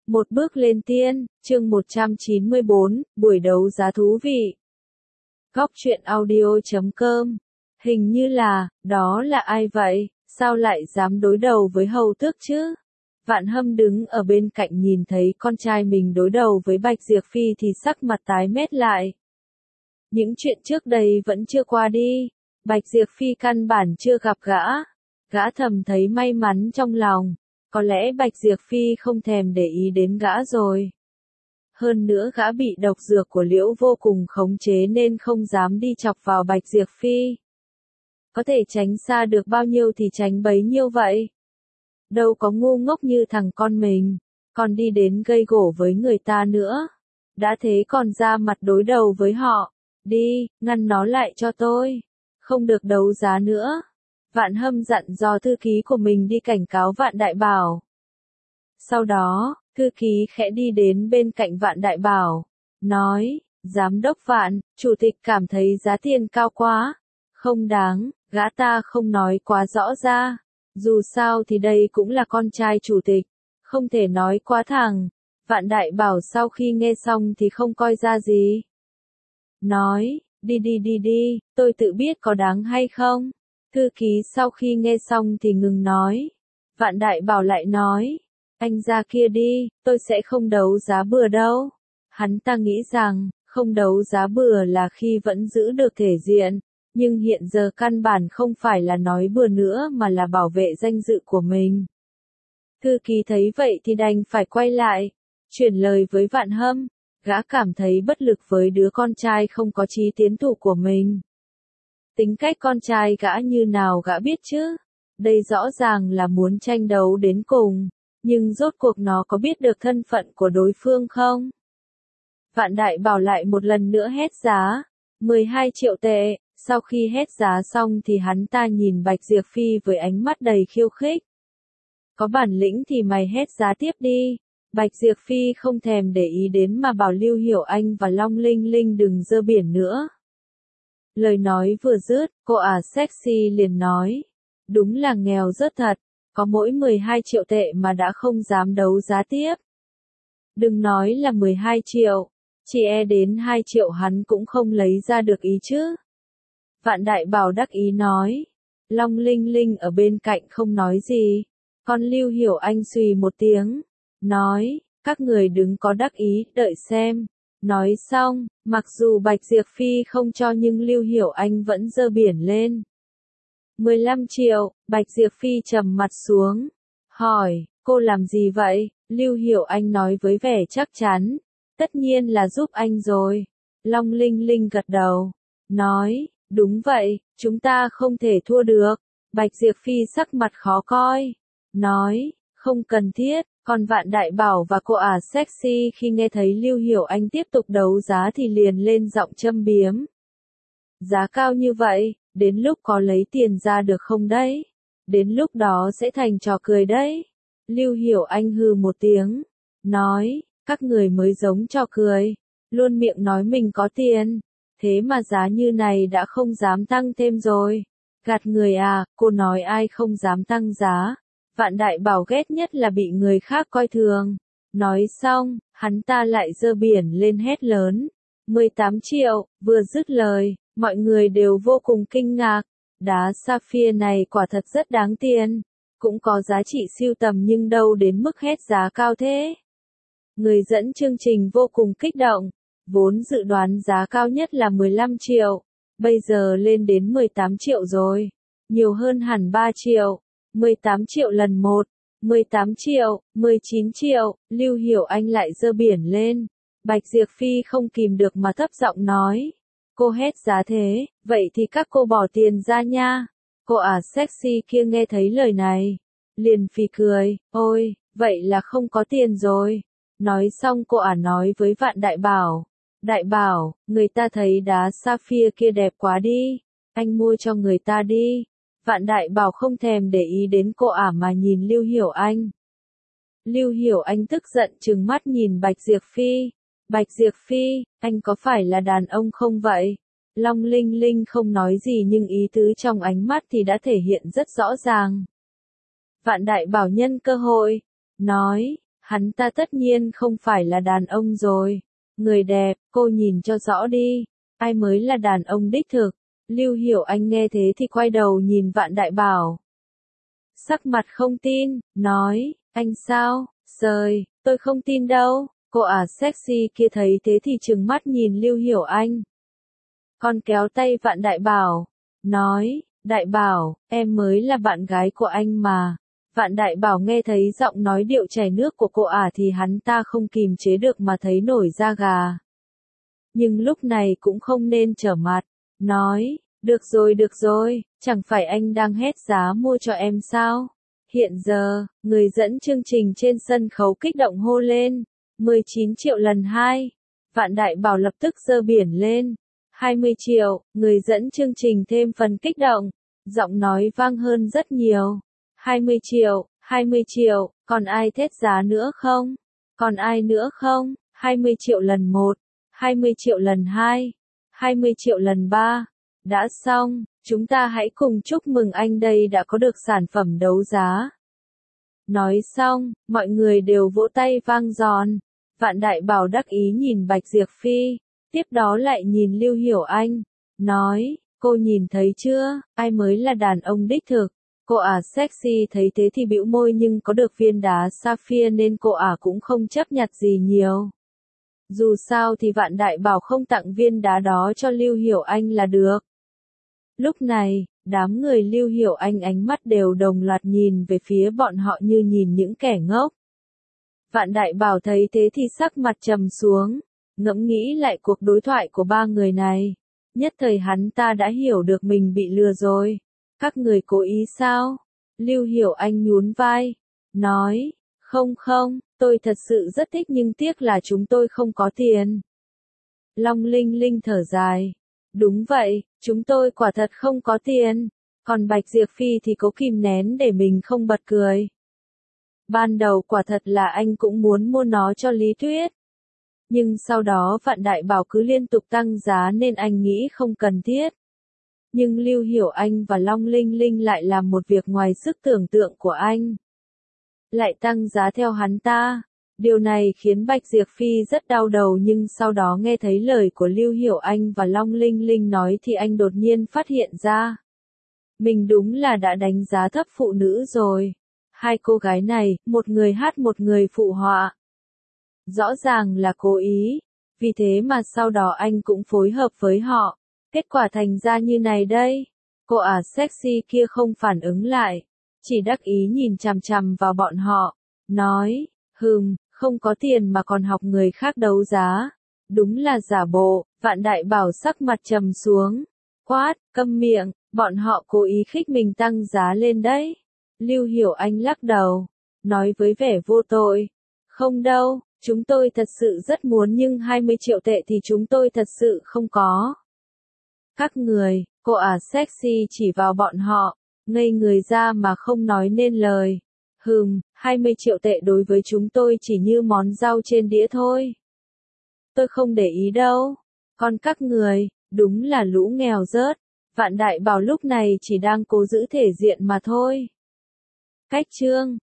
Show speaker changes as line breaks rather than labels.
Một bước lên tiên, chương 194, buổi đấu giá thú vị. Góc truyện audio.com. Hình như là, đó là ai vậy, sao lại dám đối đầu với hầu tước chứ? Vạn Hâm đứng ở bên cạnh nhìn thấy con trai mình đối đầu với Bạch Diệp Phi thì sắc mặt tái mét lại. Những chuyện trước đây vẫn chưa qua đi, Bạch Diệp Phi căn bản chưa gặp gã thầm thấy may mắn trong lòng. Có lẽ Bạch Diệp Phi không thèm để ý đến gã rồi. Hơn nữa gã bị độc dược của Liễu Vô Cùng khống chế nên không dám đi chọc vào Bạch Diệp Phi. Có thể tránh xa được bao nhiêu thì tránh bấy nhiêu vậy. Đâu có ngu ngốc như thằng con mình, còn đi đến gây gổ với người ta nữa. Đã thế còn ra mặt đối đầu với họ. Đi, ngăn nó lại cho tôi. Không được đấu giá nữa. Vạn Hâm dặn dò thư ký của mình đi cảnh cáo Vạn Đại Bảo. Sau đó, thư ký khẽ đi đến bên cạnh Vạn Đại Bảo, nói, Giám đốc Vạn, chủ tịch cảm thấy giá tiền cao quá. Không đáng, gã ta không nói quá rõ ra. Dù sao thì đây cũng là con trai chủ tịch, không thể nói quá thẳng. Vạn Đại Bảo sau khi nghe xong thì không coi ra gì. Nói, đi, tôi tự biết có đáng hay không. Thư ký sau khi nghe xong thì ngừng nói. Vạn Đại Bảo lại nói, anh ra kia đi, tôi sẽ không đấu giá bừa đâu. Hắn ta nghĩ rằng, không đấu giá bừa là khi vẫn giữ được thể diện, nhưng hiện giờ căn bản không phải là nói bừa nữa mà là bảo vệ danh dự của mình. Thư ký thấy vậy thì đành phải quay lại, chuyển lời với Vạn Hâm, gã cảm thấy bất lực với đứa con trai không có chí tiến thủ của mình. Tính cách con trai gã như nào gã biết chứ? Đây rõ ràng là muốn tranh đấu đến cùng, nhưng rốt cuộc nó có biết được thân phận của đối phương không? Vạn Đại Bảo lại một lần nữa hét giá, 12 triệu tệ, sau khi hét giá xong thì hắn ta nhìn Bạch Diệp Phi với ánh mắt đầy khiêu khích. Có bản lĩnh thì mày hét giá tiếp đi. Bạch Diệp Phi không thèm để ý đến mà bảo Lưu Hiểu Anh và Long Linh Linh đừng dơ biển nữa. Lời nói vừa dứt, cô sexy liền nói, đúng là nghèo rất thật, có mỗi 12 triệu tệ mà đã không dám đấu giá tiếp. Đừng nói là 12 triệu, chỉ đến 2 triệu hắn cũng không lấy ra được ý chứ. Vạn Đại Bảo đắc ý nói, Long Linh Linh ở bên cạnh không nói gì, còn Lưu Hiểu Anh xùy một tiếng, nói, các người đừng có đắc ý, đợi xem. Nói xong, mặc dù Bạch Diệp Phi không cho nhưng Lưu Hiểu Anh vẫn giơ biển lên. 15 triệu, Bạch Diệp Phi trầm mặt xuống. Hỏi, cô làm gì vậy? Lưu Hiểu Anh nói với vẻ chắc chắn. Tất nhiên là giúp anh rồi. Long Linh Linh gật đầu. Nói, đúng vậy, chúng ta không thể thua được. Bạch Diệp Phi sắc mặt khó coi. Nói, không cần thiết. Còn Vạn Đại Bảo và cô sexy khi nghe thấy Lưu Hiểu Anh tiếp tục đấu giá thì liền lên giọng châm biếm. Giá cao như vậy, đến lúc có lấy tiền ra được không đấy? Đến lúc đó sẽ thành trò cười đấy. Lưu Hiểu Anh hừ một tiếng, nói, các người mới giống trò cười, luôn miệng nói mình có tiền, thế mà giá như này đã không dám tăng thêm rồi. Gạt người à, cô nói ai không dám tăng giá. Vạn Đại Bảo ghét nhất là bị người khác coi thường. Nói xong, hắn ta lại giơ biển lên hét lớn. 18 triệu, vừa dứt lời, mọi người đều vô cùng kinh ngạc. Đá sapphire này quả thật rất đáng tiền. Cũng có giá trị sưu tầm nhưng đâu đến mức hét giá cao thế. Người dẫn chương trình vô cùng kích động. Vốn dự đoán giá cao nhất là 15 triệu. Bây giờ lên đến 18 triệu rồi. Nhiều hơn hẳn 3 triệu. 18 triệu lần 1, 18 triệu, 19 triệu, Lưu Hiểu Anh lại giơ biển lên. Bạch Diệp Phi không kìm được mà thấp giọng nói. Cô hét giá thế, vậy thì các cô bỏ tiền ra nha. Cô sexy kia nghe thấy lời này. Liền phì cười, ôi, vậy là không có tiền rồi. Nói xong cô nói với Vạn Đại Bảo. Đại Bảo, người ta thấy đá sapphire kia đẹp quá đi. Anh mua cho người ta đi. Vạn Đại Bảo không thèm để ý đến cô mà nhìn Lưu Hiểu Anh. Lưu Hiểu Anh tức giận trừng mắt nhìn Bạch Diệp Phi. Bạch Diệp Phi, anh có phải là đàn ông không vậy? Long Linh Linh không nói gì nhưng ý tứ trong ánh mắt thì đã thể hiện rất rõ ràng. Vạn Đại Bảo nhân cơ hội, nói, Hắn ta tất nhiên không phải là đàn ông rồi. Người đẹp, cô nhìn cho rõ đi. Ai mới là đàn ông đích thực? Lưu Hiểu Anh nghe thế thì quay đầu nhìn Vạn Đại Bảo. Sắc mặt không tin, nói, anh sao? Rời, tôi không tin đâu. Cô sexy kia thấy thế thì trừng mắt nhìn Lưu Hiểu Anh. Còn kéo tay Vạn Đại Bảo, nói, Đại Bảo, em mới là bạn gái của anh mà. Vạn Đại Bảo nghe thấy giọng nói điệu chảy nước của cô thì hắn ta không kìm chế được mà thấy nổi da gà. Nhưng lúc này cũng không nên trở mặt, nói, được rồi, chẳng phải anh đang hét giá mua cho em sao? Hiện giờ, người dẫn chương trình trên sân khấu kích động hô lên, 19 triệu lần 2. Vạn Đại Bảo lập tức giơ biển lên, 20 triệu, người dẫn chương trình thêm phần kích động, giọng nói vang hơn rất nhiều. 20 triệu, còn ai thét giá nữa không? Còn ai nữa không? 20 triệu lần 1, 20 triệu lần 2, 20 triệu lần 3. Đã xong, chúng ta hãy cùng chúc mừng anh đây đã có được sản phẩm đấu giá. Nói xong, mọi người đều vỗ tay vang giòn. Vạn Đại Bảo đắc ý nhìn Bạch Diệp Phi, tiếp đó lại nhìn Lưu Hiểu Anh, nói, cô nhìn thấy chưa, ai mới là đàn ông đích thực. Cô sexy thấy thế thì bĩu môi nhưng có được viên đá sapphire nên cô cũng không chấp nhặt gì nhiều. Dù sao thì Vạn Đại Bảo không tặng viên đá đó cho Lưu Hiểu Anh là được. Lúc này, đám người Lưu Hiểu Anh ánh mắt đều đồng loạt nhìn về phía bọn họ như nhìn những kẻ ngốc. Vạn Đại Bảo thấy thế thì sắc mặt trầm xuống, ngẫm nghĩ lại cuộc đối thoại của ba người này. Nhất thời hắn ta đã hiểu được mình bị lừa rồi. Các người cố ý sao? Lưu Hiểu Anh nhún vai, nói, không, tôi thật sự rất thích nhưng tiếc là chúng tôi không có tiền. Long Linh Linh thở dài, đúng vậy, chúng tôi quả thật không có tiền. Còn Bạch Diệp Phi thì cố kìm nén để mình không bật cười. Ban đầu quả thật là anh cũng muốn mua nó cho Lý Tuyết. Nhưng sau đó Vạn Đại Bảo cứ liên tục tăng giá nên anh nghĩ không cần thiết. Nhưng Lưu Hiểu Anh và Long Linh Linh lại làm một việc ngoài sức tưởng tượng của anh. Lại tăng giá theo hắn ta. Điều này khiến Bạch Diệp Phi rất đau đầu nhưng sau đó nghe thấy lời của Lưu Hiểu Anh và Long Linh Linh nói thì anh đột nhiên phát hiện ra. Mình đúng là đã đánh giá thấp phụ nữ rồi. Hai cô gái này, một người hát một người phụ họa. Rõ ràng là cố ý. Vì thế mà sau đó anh cũng phối hợp với họ. Kết quả thành ra như này đây. Cô sexy kia không phản ứng lại. Chỉ đắc ý nhìn chằm chằm vào bọn họ. Nói, không có tiền mà còn học người khác đấu giá. Đúng là giả bộ. Vạn Đại Bảo sắc mặt trầm xuống. Quát, câm miệng, bọn họ cố ý khích mình tăng giá lên đấy. Lưu Hiểu Anh lắc đầu. Nói với vẻ vô tội. Không đâu, chúng tôi thật sự rất muốn nhưng 20 triệu tệ thì chúng tôi thật sự không có. Các người, cô sexy chỉ vào bọn họ, ngây người ra mà không nói nên lời. 20 triệu tệ đối với chúng tôi chỉ như món rau trên đĩa thôi. Tôi không để ý đâu. Còn các người, đúng là lũ nghèo rớt. Vạn Đại Bảo lúc này chỉ đang cố giữ thể diện mà thôi. Cách chương